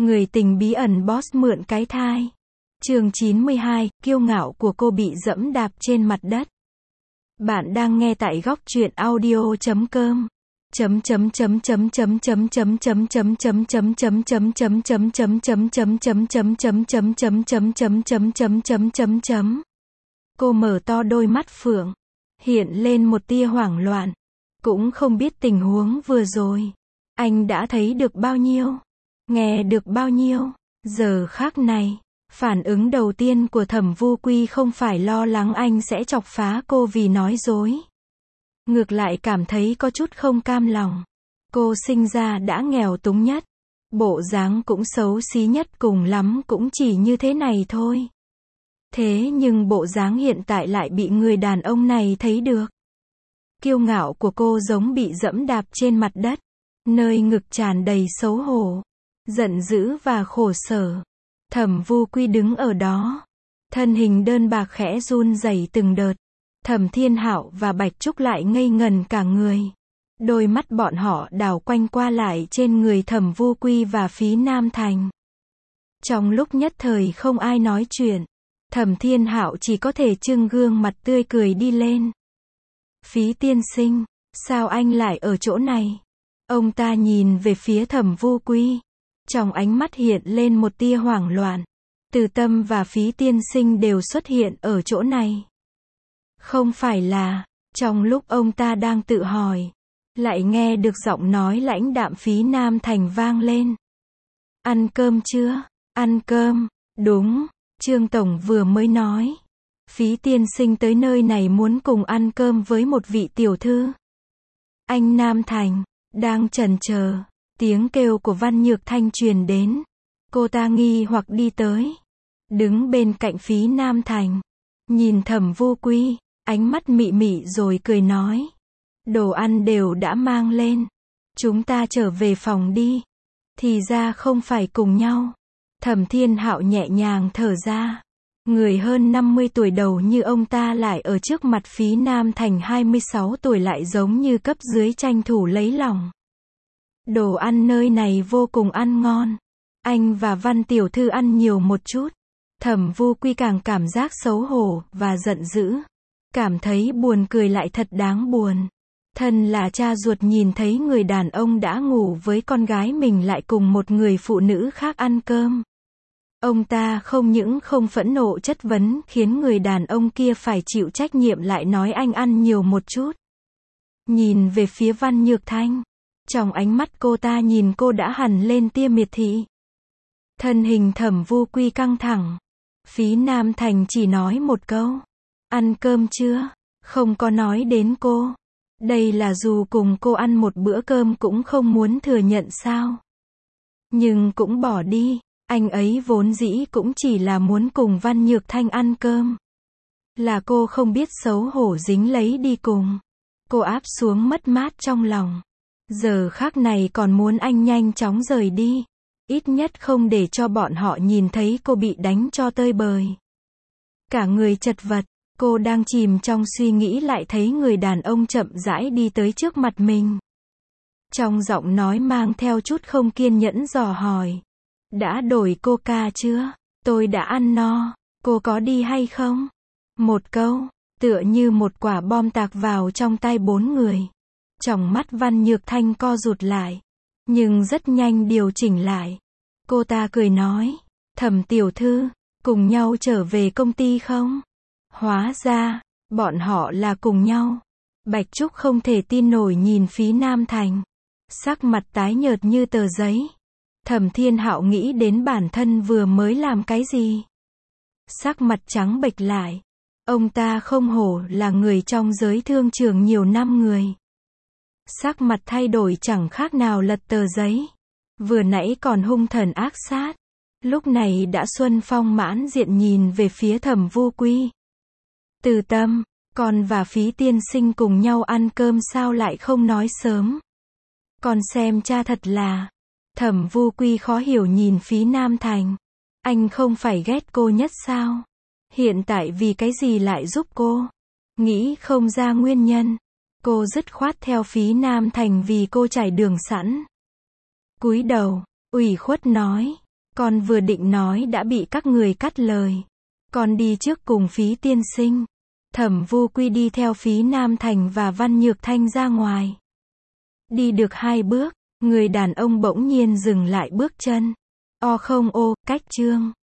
Người tình bí ẩn boss mượn cái thai. Chương 92, kiêu ngạo của cô bị dẫm đạp trên mặt đất. Bạn đang nghe tại góc truyện audio.com. Cô mở to đôi mắt phượng, hiện lên một tia hoảng loạn, cũng không biết tình huống vừa rồi anh đã thấy được bao nhiêu, nghe được bao nhiêu. Giờ khắc này, phản ứng đầu tiên của Thẩm Vu Quy không phải lo lắng anh sẽ chọc phá cô vì nói dối. Ngược lại cảm thấy có chút không cam lòng. Cô sinh ra đã nghèo túng nhất, bộ dáng cũng xấu xí nhất, cùng lắm cũng chỉ như thế này thôi. Thế nhưng bộ dáng hiện tại lại bị người đàn ông này thấy được. Kiêu ngạo của cô giống bị dẫm đạp trên mặt đất, nơi ngực tràn đầy xấu hổ, giận dữ và khổ sở. Thẩm Vu Quy đứng ở đó, thân hình đơn bạc khẽ run rẩy từng đợt. Thẩm Thiên Hạo và Bạch Trúc lại ngây ngần cả người. Đôi mắt bọn họ đảo quanh qua lại trên người Thẩm Vu Quy và Phí Nam Thành. Trong lúc nhất thời không ai nói chuyện, Thẩm Thiên Hạo chỉ có thể trưng gương mặt tươi cười đi lên. Phí tiên sinh, sao anh lại ở chỗ này? Ông ta nhìn về phía Thẩm Vu Quy, trong ánh mắt hiện lên một tia hoảng loạn. Từ Tâm và Phí tiên sinh đều xuất hiện ở chỗ này. Không phải là, trong lúc ông ta đang tự hỏi, lại nghe được giọng nói lãnh đạm Phí Nam Thành vang lên. Ăn cơm chưa? Ăn cơm, đúng, Trương Tổng vừa mới nói. Phí tiên sinh tới nơi này muốn cùng ăn cơm với một vị tiểu thư. Anh Nam Thành, đang chần chờ, tiếng kêu của Văn Nhược Thanh truyền đến. Cô ta nghi hoặc đi tới, đứng bên cạnh Phí Nam Thành, nhìn Thẩm Vu Quy, ánh mắt mị mị rồi cười nói. Đồ ăn đều đã mang lên, chúng ta trở về phòng đi. Thì ra không phải cùng nhau. Thẩm Thiên Hạo nhẹ nhàng thở ra. Người hơn 50 tuổi đầu như ông ta lại ở trước mặt Phí Nam Thành 26 tuổi lại giống như cấp dưới tranh thủ lấy lòng. Đồ ăn nơi này vô cùng ăn ngon. Anh và Văn tiểu thư ăn nhiều một chút. Thẩm Vu Quy càng cảm giác xấu hổ và giận dữ. Cảm thấy buồn cười lại thật đáng buồn. Thân là cha ruột nhìn thấy người đàn ông đã ngủ với con gái mình lại cùng một người phụ nữ khác ăn cơm. Ông ta không những không phẫn nộ chất vấn khiến người đàn ông kia phải chịu trách nhiệm, lại nói anh ăn nhiều một chút. Nhìn về phía Văn Nhược Thanh, trong ánh mắt cô ta nhìn cô đã hằn lên tia miệt thị. Thân hình Thẩm Vu Quy căng thẳng. Phí Nam Thành chỉ nói một câu. Ăn cơm chưa? Không có nói đến cô. Đây là dù cùng cô ăn một bữa cơm cũng không muốn thừa nhận sao? Nhưng cũng bỏ đi. Anh ấy vốn dĩ cũng chỉ là muốn cùng Văn Nhược Thanh ăn cơm. Là cô không biết xấu hổ dính lấy đi cùng. Cô áp xuống mất mát trong lòng. Giờ khắc này còn muốn anh nhanh chóng rời đi. Ít nhất không để cho bọn họ nhìn thấy cô bị đánh cho tơi bời. Cả người chật vật, cô đang chìm trong suy nghĩ lại thấy người đàn ông chậm rãi đi tới trước mặt mình. Trong giọng nói mang theo chút không kiên nhẫn dò hỏi. Đã đổi coca chưa? Tôi đã ăn no. Cô có đi hay không? Một câu, tựa như một quả bom tạc vào trong tay bốn người. Trong mắt Văn Nhược Thanh co rụt lại, nhưng rất nhanh điều chỉnh lại. Cô ta cười nói, Thẩm tiểu thư, cùng nhau trở về công ty không? Hóa ra, bọn họ là cùng nhau. Bạch Trúc không thể tin nổi nhìn Phí Nam Thành. Sắc mặt tái nhợt như tờ giấy. Thẩm Thiên Hạo nghĩ đến bản thân vừa mới làm cái gì. Sắc mặt trắng bệch lại. Ông ta không hổ là người trong giới thương trường nhiều năm người. Sắc mặt thay đổi chẳng khác nào lật tờ giấy. Vừa nãy còn hung thần ác sát, lúc này đã xuân phong mãn diện nhìn về phía Thẩm Vu Quy. Từ Tâm, con và Phí tiên sinh cùng nhau ăn cơm sao lại không nói sớm? Con xem cha thật là... Thẩm Vu Quy khó hiểu nhìn Phí Nam Thành. Anh không phải ghét cô nhất sao? Hiện tại vì cái gì lại giúp cô? Nghĩ không ra nguyên nhân. Cô dứt khoát theo Phí Nam Thành vì cô trải đường sẵn. Cúi đầu, ủy khuất nói. Con vừa định nói đã bị các người cắt lời. Con đi trước cùng Phí tiên sinh. Thẩm Vô Quy đi theo Phí Nam Thành và Văn Nhược Thanh ra ngoài. Đi được 2 bước, người đàn ông bỗng nhiên dừng lại bước chân. O không ô, cách Trương